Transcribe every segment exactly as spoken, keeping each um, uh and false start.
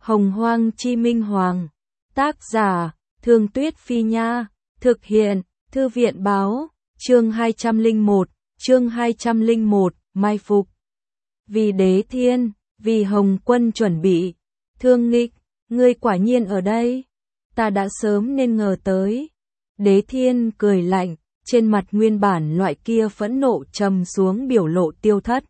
Hồng Hoang Chi Minh Hoàng. Tác giả, Thương Tuyết Phi Nha. Thực hiện, Thư viện Báo. Chương hai trăm lẻ một, chương hai trăm lẻ một, mai phục. Vì Đế Thiên, vì Hồng Quân chuẩn bị. Thương Nghịch, ngươi quả nhiên ở đây. Ta đã sớm nên ngờ tới. Đế Thiên cười lạnh, trên mặt nguyên bản loại kia phẫn nộ trầm xuống biểu lộ tiêu thất.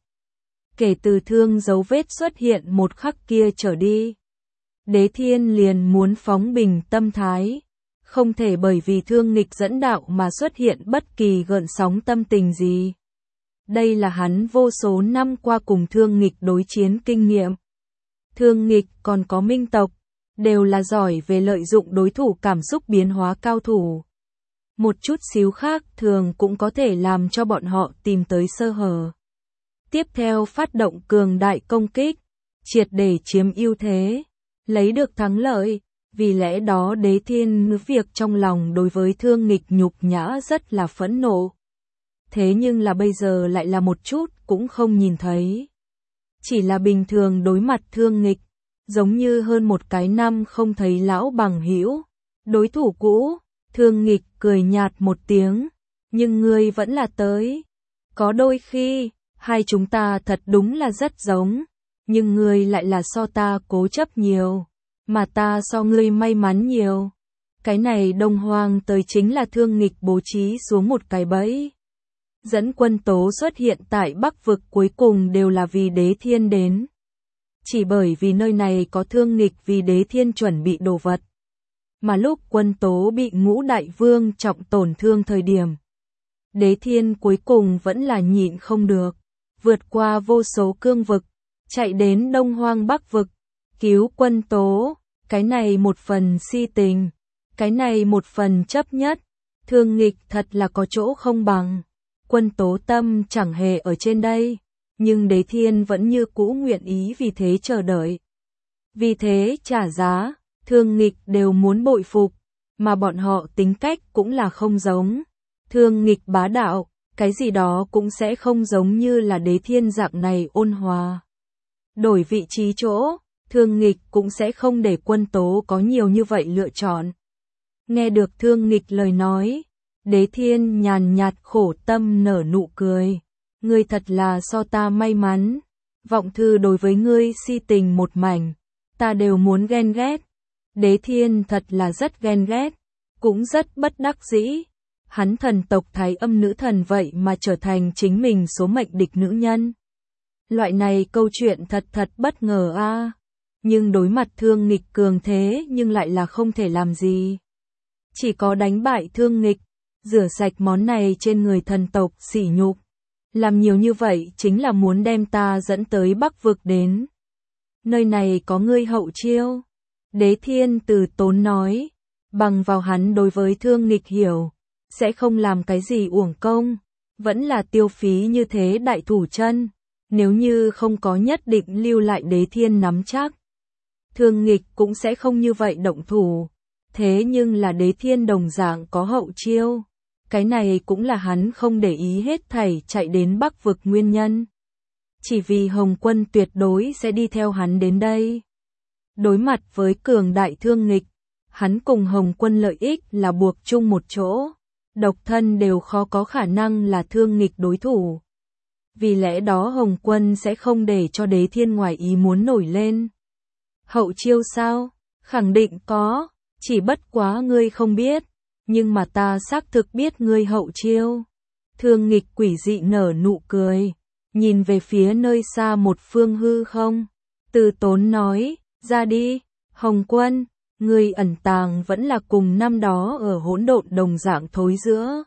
Kể từ thương dấu vết xuất hiện một khắc kia trở đi, Đế Thiên liền muốn phóng bình tâm thái, không thể bởi vì Thương Nghịch dẫn đạo mà xuất hiện bất kỳ gợn sóng tâm tình gì. Đây là hắn vô số năm qua cùng Thương Nghịch đối chiến kinh nghiệm. Thương Nghịch còn có Minh tộc, đều là giỏi về lợi dụng đối thủ cảm xúc biến hóa cao thủ. Một chút xíu khác thường cũng có thể làm cho bọn họ tìm tới sơ hở. Tiếp theo phát động cường đại công kích, triệt để chiếm ưu thế, lấy được thắng lợi. Vì lẽ đó Đế Thiên việc trong lòng đối với Thương Nghịch nhục nhã rất là phẫn nộ. Thế nhưng là bây giờ lại là một chút cũng không nhìn thấy. Chỉ là bình thường đối mặt Thương Nghịch, giống như hơn một cái năm không thấy lão bằng hữu, đối thủ cũ. Thương Nghịch cười nhạt một tiếng, nhưng ngươi vẫn là tới. Có đôi khi, hai chúng ta thật đúng là rất giống, nhưng ngươi lại là so ta cố chấp nhiều, mà ta so ngươi may mắn nhiều. Cái này Đông Hoang tới chính là Thương Nghịch bố trí xuống một cái bẫy. Dẫn quân tố xuất hiện tại Bắc vực cuối cùng đều là vì Đế Thiên đến. Chỉ bởi vì nơi này có Thương Nghịch vì Đế Thiên chuẩn bị đồ vật. Mà lúc quân tố bị Ngũ Đại Vương trọng tổn thương thời điểm, Đế Thiên cuối cùng vẫn là nhịn không được, vượt qua vô số cương vực, chạy đến Đông Hoang Bắc vực, cứu quân tố. Cái này một phần si tình, cái này một phần chấp nhất. Thương Nghịch thật là có chỗ không bằng. Quân tố tâm chẳng hề ở trên đây, nhưng Đế Thiên vẫn như cũ nguyện ý vì thế chờ đợi. Vì thế trả giá, Thương Nghịch đều muốn bội phục, mà bọn họ tính cách cũng là không giống. Thương Nghịch bá đạo, cái gì đó cũng sẽ không giống như là Đế Thiên dạng này ôn hòa. Đổi vị trí chỗ, Thương Nghịch cũng sẽ không để quân tố có nhiều như vậy lựa chọn. Nghe được Thương Nghịch lời nói, Đế Thiên nhàn nhạt khổ tâm nở nụ cười. Ngươi thật là so ta may mắn. Vọng thư đối với ngươi si tình một mảnh, ta đều muốn ghen ghét. Đế Thiên thật là rất ghen ghét, cũng rất bất đắc dĩ. Hắn thần tộc Thái Âm nữ thần vậy mà trở thành chính mình số mệnh địch nữ nhân. Loại này câu chuyện thật thật bất ngờ a. À. Nhưng đối mặt Thương Nghịch cường thế nhưng lại là không thể làm gì. Chỉ có đánh bại Thương Nghịch, rửa sạch món này trên người thần tộc sỉ nhục. Làm nhiều như vậy chính là muốn đem ta dẫn tới Bắc vực đến. Nơi này có ngươi hậu chiêu. Đế Thiên từ tốn nói, bằng vào hắn đối với Thương Nghịch hiểu, sẽ không làm cái gì uổng công, vẫn là tiêu phí như thế đại thủ chân, nếu như không có nhất định lưu lại Đế Thiên nắm chắc. Thương Nghịch cũng sẽ không như vậy động thủ, thế nhưng là Đế Thiên đồng dạng có hậu chiêu, cái này cũng là hắn không để ý hết thảy chạy đến Bắc vực nguyên nhân. Chỉ vì Hồng Quân tuyệt đối sẽ đi theo hắn đến đây. Đối mặt với cường đại Thương Nghịch, hắn cùng Hồng Quân lợi ích là buộc chung một chỗ, độc thân đều khó có khả năng là Thương Nghịch đối thủ. Vì lẽ đó Hồng Quân sẽ không để cho Đế Thiên ngoài ý muốn nổi lên. Hậu chiêu sao? Khẳng định có, chỉ bất quá ngươi không biết, nhưng mà ta xác thực biết ngươi hậu chiêu. Thương Nghịch quỷ dị nở nụ cười, nhìn về phía nơi xa một phương hư không, từ tốn nói, ra đi, Hồng Quân, ngươi ẩn tàng vẫn là cùng năm đó ở hỗn độn đồng dạng thối giữa.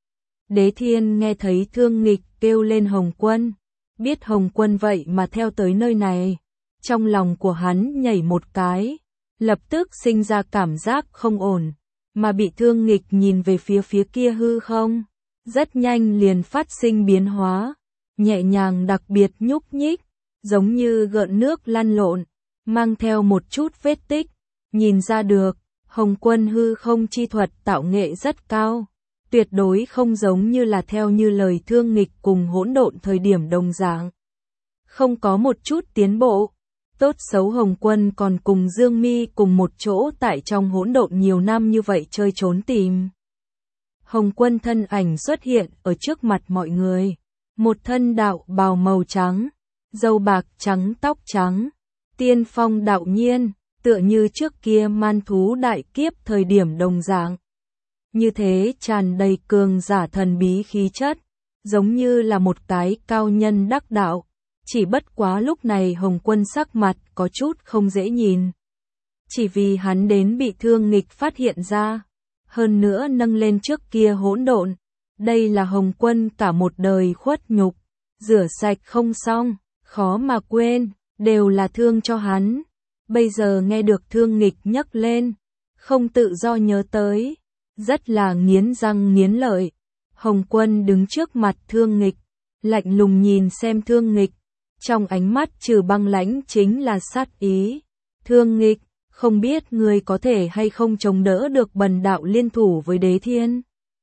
Đế Thiên nghe thấy Thương Nghịch kêu lên Hồng Quân, biết Hồng Quân vậy mà theo tới nơi này, trong lòng của hắn nhảy một cái, lập tức sinh ra cảm giác không ổn, mà bị Thương Nghịch nhìn về phía phía kia hư không, rất nhanh liền phát sinh biến hóa, nhẹ nhàng đặc biệt nhúc nhích, giống như gợn nước lăn lộn, mang theo một chút vết tích, nhìn ra được, Hồng Quân hư không chi thuật tạo nghệ rất cao, tuyệt đối không giống như là theo như lời Thương Nghịch cùng hỗn độn thời điểm đồng dạng. Không có một chút tiến bộ, Tốt xấu Hồng Quân còn cùng Dương Mi cùng một chỗ tại trong hỗn độn nhiều năm như vậy chơi trốn tìm. Hồng Quân thân ảnh xuất hiện ở trước mặt mọi người. Một thân đạo bào màu trắng, râu bạc trắng tóc trắng, tiên phong đạo nhiên, tựa như trước kia man thú đại kiếp thời điểm đồng dạng. Như thế tràn đầy cường giả thần bí khí chất, giống như là một cái cao nhân đắc đạo. Chỉ bất quá lúc này Hồng Quân sắc mặt có chút không dễ nhìn. Chỉ vì hắn đến bị Thương Nghịch phát hiện ra, hơn nữa nâng lên trước kia hỗn độn. Đây là Hồng Quân cả một đời khuất nhục, rửa sạch không xong, khó mà quên, đều là thương cho hắn. Bây giờ nghe được Thương Nghịch nhắc lên, không tự do nhớ tới, rất là nghiến răng nghiến lợi. Hồng Quân đứng trước mặt Thương Nghịch, lạnh lùng nhìn xem Thương Nghịch, trong ánh mắt trừ băng lãnh chính là sát ý. Thương Nghịch, không biết ngươi có thể hay không chống đỡ được bần đạo liên thủ với Đế Thiên.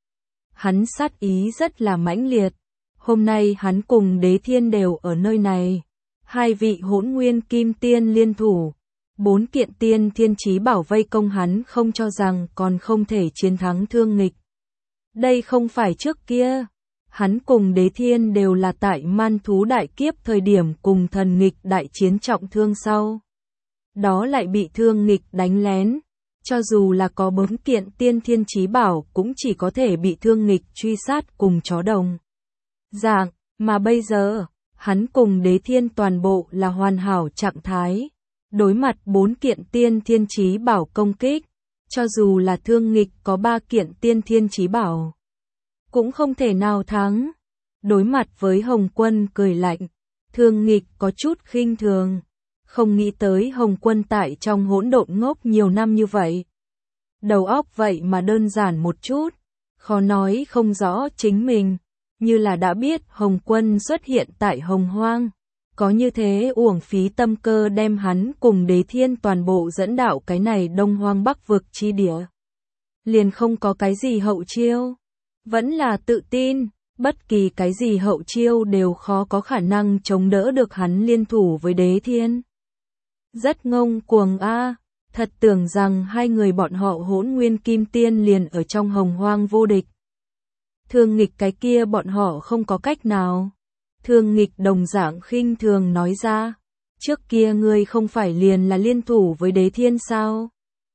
Hắn sát ý rất là mãnh liệt. Hôm nay hắn cùng Đế Thiên đều ở nơi này. Hai vị hỗn nguyên kim tiên liên thủ. Bốn kiện tiên thiên chí bảo vây công hắn, không cho rằng còn không thể chiến thắng Thương Nghịch. Đây không phải trước kia. Hắn cùng Đế Thiên đều là tại man thú đại kiếp thời điểm cùng thần nghịch đại chiến trọng thương sau. Đó lại bị Thương Nghịch đánh lén. Cho dù là có bốn kiện tiên thiên chí bảo cũng chỉ có thể bị Thương Nghịch truy sát cùng chó đồng dạng, mà bây giờ, hắn cùng Đế Thiên toàn bộ là hoàn hảo trạng thái. Đối mặt bốn kiện tiên thiên chí bảo công kích, cho dù là Thương Nghịch có ba kiện tiên thiên chí bảo, cũng không thể nào thắng. Đối mặt với Hồng Quân cười lạnh, Thương Nghịch có chút khinh thường. Không nghĩ tới Hồng Quân tại trong hỗn độn ngốc nhiều năm như vậy. Đầu óc vậy mà đơn giản một chút, khó nói không rõ chính mình, như là đã biết Hồng Quân xuất hiện tại Hồng Hoang. Có như thế uổng phí tâm cơ đem hắn cùng Đế Thiên toàn bộ dẫn đạo cái này Đông Hoang Bắc vực chi địa. Liền không có cái gì hậu chiêu, vẫn là tự tin, bất kỳ cái gì hậu chiêu đều khó có khả năng chống đỡ được hắn liên thủ với Đế Thiên. Rất ngông cuồng a, thật tưởng rằng hai người bọn họ hỗn nguyên kim tiên liền ở trong Hồng Hoang vô địch. Thương Nghịch cái kia bọn họ không có cách nào. Thương Nghịch đồng dạng khinh thường nói ra, trước kia ngươi không phải liền là liên thủ với Đế Thiên sao?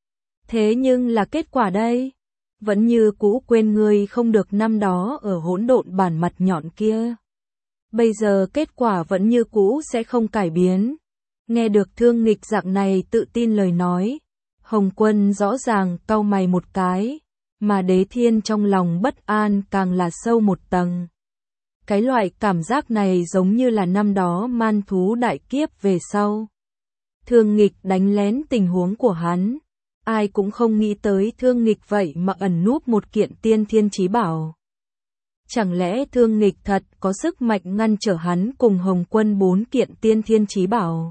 Thế nhưng là kết quả đây, vẫn như cũ quên ngươi không được năm đó ở hỗn độn bản mặt nhọn kia. Bây giờ kết quả vẫn như cũ sẽ không cải biến. Nghe được Thương Nghịch dạng này tự tin lời nói, Hồng Quân rõ ràng cau mày một cái, mà Đế Thiên trong lòng bất an càng là sâu một tầng. Cái loại cảm giác này giống như là năm đó man thú đại kiếp về sau. Thương Nghịch đánh lén tình huống của hắn, ai cũng không nghĩ tới Thương Nghịch vậy mà ẩn núp một kiện tiên thiên chí bảo. Chẳng lẽ Thương Nghịch thật có sức mạnh ngăn trở hắn cùng Hồng Quân bốn kiện tiên thiên chí bảo?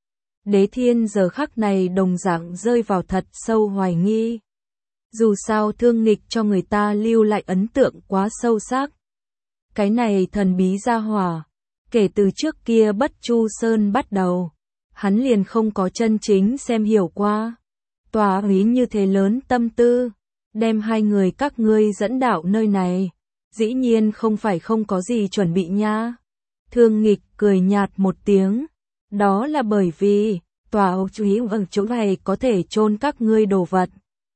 Đế Thiên giờ khắc này đồng dạng rơi vào thật sâu hoài nghi. Dù sao Thương Nghịch cho người ta lưu lại ấn tượng quá sâu sắc. Cái này thần bí gia hỏa, kể từ trước kia Bất Chu Sơn bắt đầu, hắn liền không có chân chính xem hiểu qua. Tòa úy như thế lớn tâm tư, đem hai người các ngươi dẫn đạo nơi này, dĩ nhiên không phải không có gì chuẩn bị nha. Thương Nghịch cười nhạt một tiếng, đó là bởi vì, tòa úy ở chỗ này có thể chôn các ngươi đồ vật.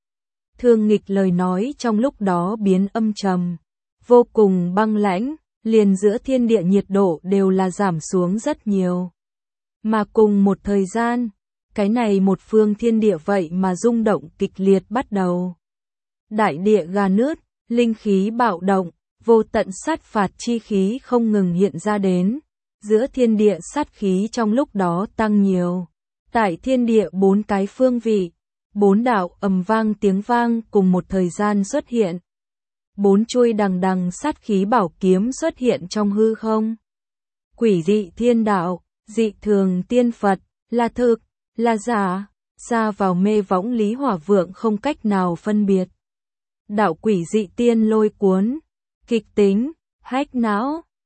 Thương Nghịch lời nói trong lúc đó biến âm trầm, vô cùng băng lãnh, liền giữa thiên địa nhiệt độ đều là giảm xuống rất nhiều. Mà cùng một thời gian, cái này một phương thiên địa vậy mà rung động kịch liệt bắt đầu. Đại địa gà nứt, linh khí bạo động, vô tận sát phạt chi khí không ngừng hiện ra đến. Giữa thiên địa sát khí trong lúc đó tăng nhiều. Tại thiên địa bốn cái phương vị, bốn đạo ầm vang tiếng vang cùng một thời gian xuất hiện. Bốn chuôi đằng đằng sát khí bảo kiếm xuất hiện trong hư không. Quỷ dị thiên đạo, dị thường tiên Phật, là thực, là giả, xa vào mê võng Lý Hỏa Vượng không cách nào phân biệt. Đạo quỷ dị tiên lôi cuốn, kịch tính, hách não,